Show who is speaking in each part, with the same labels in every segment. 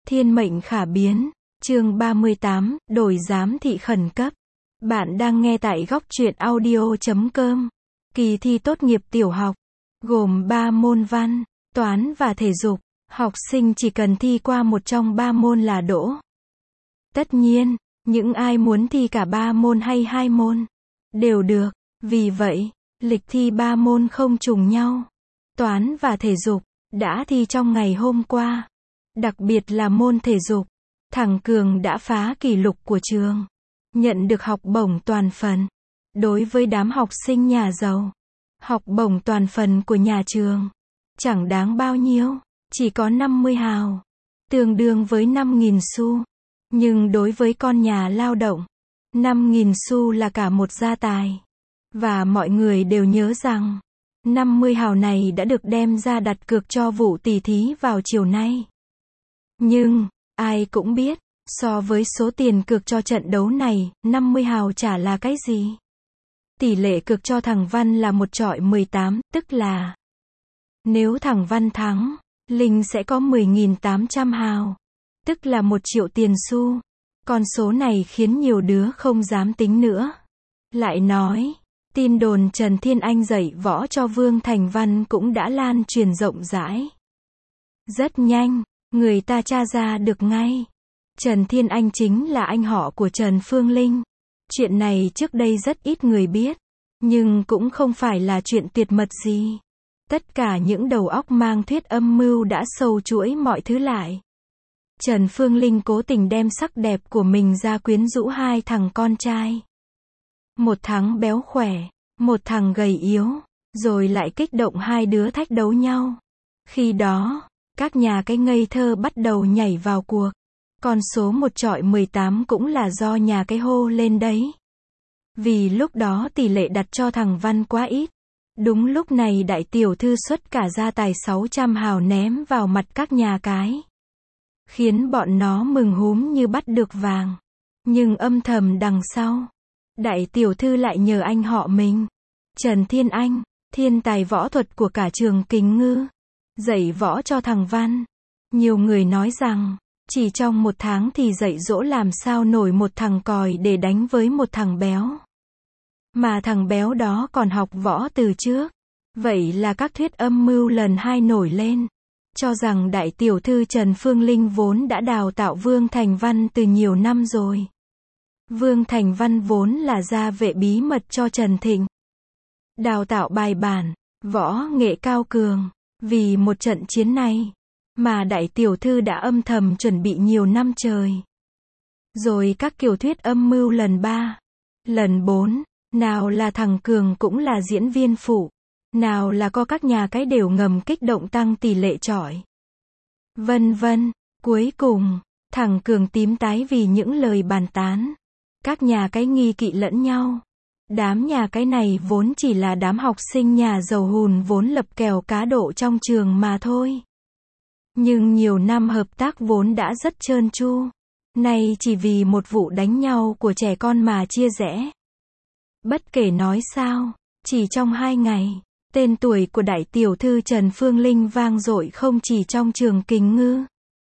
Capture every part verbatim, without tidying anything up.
Speaker 1: Thiên mệnh khả biến. Chương ba mươi tám, đổi giám thị khẩn cấp. Bạn đang nghe tại góc truyện audio chấm com. Kỳ thi tốt nghiệp tiểu học, gồm ba môn văn, toán và thể dục. Học sinh chỉ cần thi qua một trong ba môn là đỗ. Tất nhiên, những ai muốn thi cả ba môn hay hai môn, đều được. Vì vậy, lịch thi ba môn không trùng nhau. Toán và thể dục, đã thi trong ngày hôm qua. Đặc biệt là môn thể dục, thằng Cường đã phá kỷ lục của trường. Nhận được học bổng toàn phần. Đối với đám học sinh nhà giàu, học bổng toàn phần của nhà trường chẳng đáng bao nhiêu, chỉ có năm mươi hào, tương đương với năm nghìn xu. Nhưng đối với con nhà lao động, năm nghìn xu là cả một gia tài. Và mọi người đều nhớ rằng, năm mươi hào này đã được đem ra đặt cược cho vụ tỉ thí vào chiều nay. Nhưng, ai cũng biết, so với số tiền cược cho trận đấu này, năm mươi hào chả là cái gì. Tỷ lệ cược cho thằng Văn là một chọi mười tám, tức là nếu thằng Văn thắng, Linh sẽ có mười nghìn tám trăm hào, tức là một triệu tiền xu. Con số này khiến nhiều đứa không dám tính nữa. Lại nói, tin đồn Trần Thiên Anh dạy võ cho Vương Thành Văn cũng đã lan truyền rộng rãi. Rất nhanh, người ta tra ra được ngay. Trần Thiên Anh chính là anh họ của Trần Phương Linh. Chuyện này trước đây rất ít người biết, nhưng cũng không phải là chuyện tuyệt mật gì. Tất cả những đầu óc mang thuyết âm mưu đã sâu chuỗi mọi thứ lại. Trần Phương Linh cố tình đem sắc đẹp của mình ra quyến rũ hai thằng con trai. Một thằng béo khỏe, một thằng gầy yếu, rồi lại kích động hai đứa thách đấu nhau. Khi đó, các nhà cái ngây thơ bắt đầu nhảy vào cuộc. Con số một chọi mười tám cũng là do nhà cái hô lên đấy. Vì lúc đó tỷ lệ đặt cho thằng Văn quá ít. Đúng lúc này đại tiểu thư xuất cả gia tài sáu trăm hào ném vào mặt các nhà cái, khiến bọn nó mừng húm như bắt được vàng. Nhưng âm thầm đằng sau, đại tiểu thư lại nhờ anh họ mình, Trần Thiên Anh, thiên tài võ thuật của cả trường Kính Ngư, dạy võ cho thằng Văn. Nhiều người nói rằng, chỉ trong một tháng thì dạy dỗ làm sao nổi một thằng còi để đánh với một thằng béo. Mà thằng béo đó còn học võ từ trước. Vậy là các thuyết âm mưu lần hai nổi lên, cho rằng đại tiểu thư Trần Phương Linh vốn đã đào tạo Vương Thành Văn từ nhiều năm rồi. Vương Thành Văn vốn là gia vệ bí mật cho Trần Thịnh. Đào tạo bài bản, võ nghệ cao cường. Vì một trận chiến này, mà đại tiểu thư đã âm thầm chuẩn bị nhiều năm trời. Rồi các kiểu thuyết âm mưu lần ba, lần bốn, nào là thằng Cường cũng là diễn viên phụ, nào là có các nhà cái đều ngầm kích động tăng tỷ lệ chọi. Vân vân, cuối cùng, thằng Cường tím tái vì những lời bàn tán. Các nhà cái nghi kỵ lẫn nhau. Đám nhà cái này vốn chỉ là đám học sinh nhà giàu hùn vốn lập kèo cá độ trong trường mà thôi. Nhưng nhiều năm hợp tác vốn đã rất trơn tru. Nay chỉ vì một vụ đánh nhau của trẻ con mà chia rẽ. Bất kể nói sao, chỉ trong hai ngày, tên tuổi của đại tiểu thư Trần Phương Linh vang dội không chỉ trong trường Kính Ngư,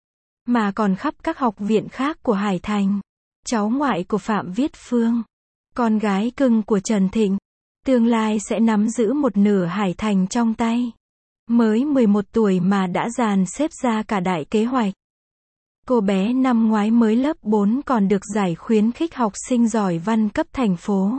Speaker 1: mà còn khắp các học viện khác của Hải Thành. Cháu ngoại của Phạm Viết Phương, con gái cưng của Trần Thịnh, tương lai sẽ nắm giữ một nửa Hải Thành trong tay. Mới mười một tuổi mà đã dàn xếp ra cả đại kế hoạch. Cô bé năm ngoái mới lớp bốn còn được giải khuyến khích học sinh giỏi văn cấp thành phố.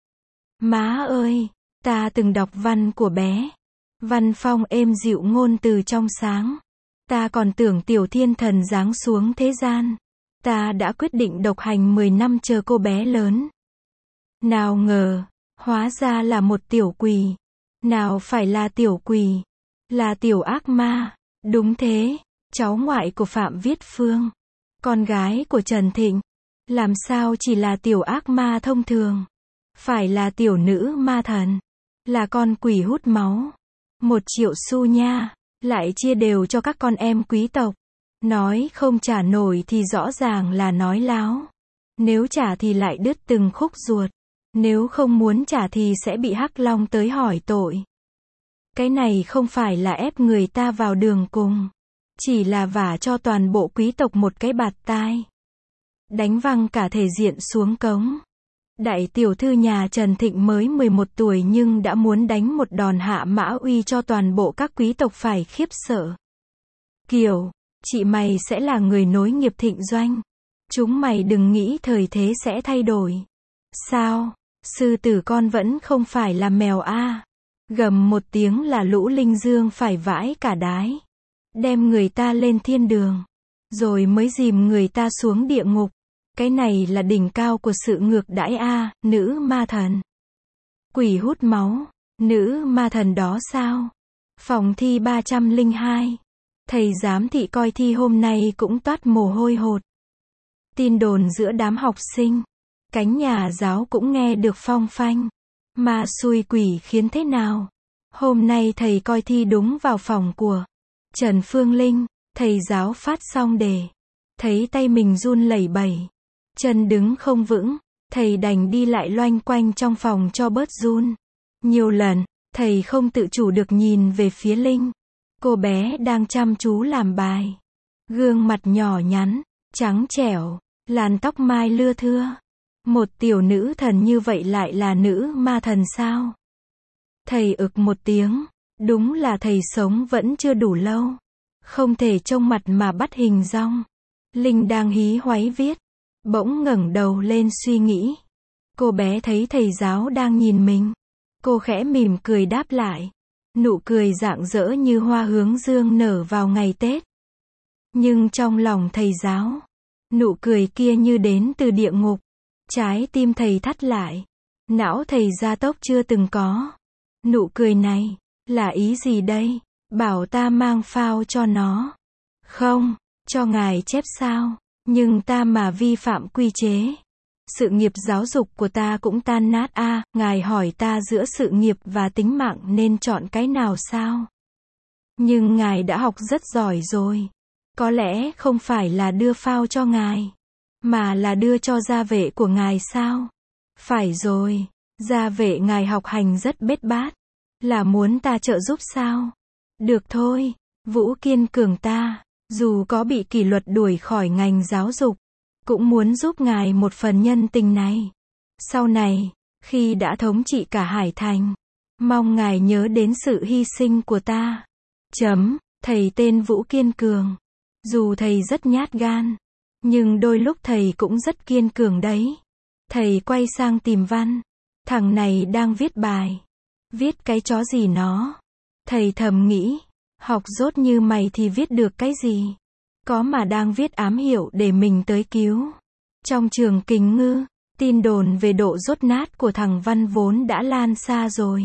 Speaker 1: Má ơi, ta từng đọc văn của bé. Văn phong êm dịu ngôn từ trong sáng. Ta còn tưởng tiểu thiên thần giáng xuống thế gian. Ta đã quyết định độc hành mười năm chờ cô bé lớn. Nào ngờ, hóa ra là một tiểu quỷ. Nào phải là tiểu quỷ, là tiểu ác ma. Đúng thế, cháu ngoại của Phạm Viết Phương, con gái của Trần Thịnh, làm sao chỉ là tiểu ác ma thông thường. Phải là tiểu nữ ma thần, là con quỷ hút máu. Một triệu xu nha, lại chia đều cho các con em quý tộc. Nói không trả nổi thì rõ ràng là nói láo. Nếu trả thì lại đứt từng khúc ruột. Nếu không muốn trả thì sẽ bị Hắc Long tới hỏi tội. Cái này không phải là ép người ta vào đường cùng. chỉ là vả cho toàn bộ quý tộc một cái bạt tai. Đánh văng cả thể diện xuống cống. Đại tiểu thư nhà Trần Thịnh mới mười một tuổi nhưng đã muốn đánh một đòn hạ mã uy cho toàn bộ các quý tộc phải khiếp sợ. Kiều, chị mày sẽ là người nối nghiệp Thịnh Doanh. Chúng mày đừng nghĩ thời thế sẽ thay đổi. Sao? Sư tử con vẫn không phải là mèo a. Gầm một tiếng là lũ linh dương phải vãi cả đái. Đem người ta lên thiên đường. Rồi mới dìm người ta xuống địa ngục. Cái này là đỉnh cao của sự ngược đãi a, nữ ma thần. Quỷ hút máu. Nữ ma thần đó sao? Phòng thi ba trăm lẻ hai. Thầy giám thị coi thi hôm nay cũng toát mồ hôi hột. Tin đồn giữa đám học sinh. Cánh nhà giáo cũng nghe được phong phanh. Ma xui quỷ khiến thế nào? Hôm nay thầy coi thi đúng vào phòng của Trần Phương Linh. Thầy giáo phát xong đề. Thấy tay mình run lẩy bẩy. Chân đứng không vững. Thầy đành đi lại loanh quanh trong phòng cho bớt run. Nhiều lần, thầy không tự chủ được nhìn về phía Linh. Cô bé đang chăm chú làm bài. Gương mặt nhỏ nhắn, trắng trẻo, làn tóc mai lưa thưa. Một tiểu nữ thần như vậy lại là nữ ma thần sao? Thầy ực một tiếng. Đúng là thầy sống vẫn chưa đủ lâu. Không thể trông mặt mà bắt hình dong. Linh đang hí hoáy viết. Bỗng ngẩng đầu lên suy nghĩ. Cô bé thấy thầy giáo đang nhìn mình. Cô khẽ mỉm cười đáp lại. Nụ cười rạng rỡ như hoa hướng dương nở vào ngày Tết. Nhưng trong lòng thầy giáo, nụ cười kia như đến từ địa ngục. Trái tim thầy thắt lại. Não thầy gia tốc chưa từng có. Nụ cười này, là ý gì đây? Bảo ta mang phao cho nó. Không, cho ngài chép sao? Nhưng ta mà vi phạm quy chế. Sự nghiệp giáo dục của ta cũng tan nát a, à, ngài hỏi ta giữa sự nghiệp và tính mạng nên chọn cái nào sao? Nhưng ngài đã học rất giỏi rồi. Có lẽ không phải là đưa phao cho ngài, mà là đưa cho gia vệ của ngài sao? Phải rồi, gia vệ ngài học hành rất bết bát. Là muốn ta trợ giúp sao? Được thôi, Vũ kiên cường ta, dù có bị kỷ luật đuổi khỏi ngành giáo dục, cũng muốn giúp ngài một phần nhân tình này. Sau này, khi đã thống trị cả Hải Thành, mong ngài nhớ đến sự hy sinh của ta. Chấm, thầy tên Vũ Kiên Cường. Dù thầy rất nhát gan, nhưng đôi lúc thầy cũng rất kiên cường đấy. Thầy quay sang tìm Văn. Thằng này đang viết bài. Viết cái chó gì nó? Thầy thầm nghĩ, học dốt như mày thì viết được cái gì? Có mà đang viết ám hiệu để mình tới cứu. Trong trường Kình Ngư, tin đồn về độ dốt nát của thằng Văn vốn đã lan xa rồi.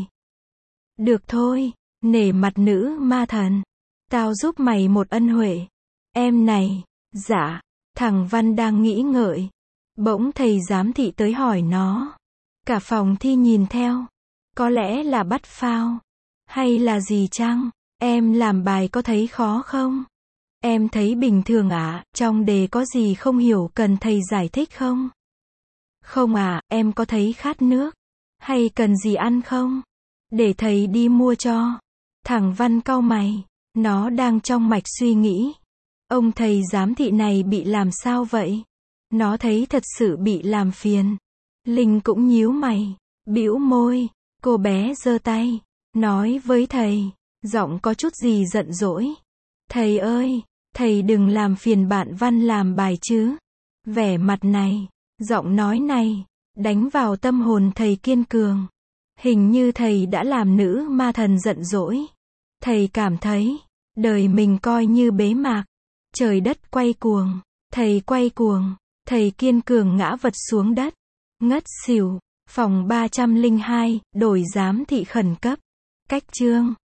Speaker 1: Được thôi, nể mặt nữ ma thần. Tao giúp mày một ân huệ. Em này, dạ, thằng Văn đang nghĩ ngợi. Bỗng thầy giám thị tới hỏi nó. Cả phòng thi nhìn theo. Có lẽ là bắt phao. Hay là gì chăng? Em làm bài có thấy khó không? Em thấy bình thường ạ, à, trong đề có gì không hiểu cần thầy giải thích không? Không à, em có thấy khát nước? Hay cần gì ăn không? Để thầy đi mua cho. Thằng Văn cau mày. Nó đang trong mạch suy nghĩ. Ông thầy giám thị này bị làm sao vậy? Nó thấy thật sự bị làm phiền. Linh cũng nhíu mày, bĩu môi. Cô bé giơ tay, nói với thầy, giọng có chút gì giận dỗi. Thầy ơi, thầy đừng làm phiền bạn Văn làm bài chứ. Vẻ mặt này, giọng nói này, đánh vào tâm hồn thầy kiên cường. Hình như thầy đã làm nữ ma thần giận dỗi. Thầy cảm thấy, đời mình coi như bế mạc. Trời đất quay cuồng, thầy quay cuồng, thầy kiên cường ngã vật xuống đất. Ngất xỉu. Phòng ba trăm lẻ hai, đổi giám thị khẩn cấp. Cách chương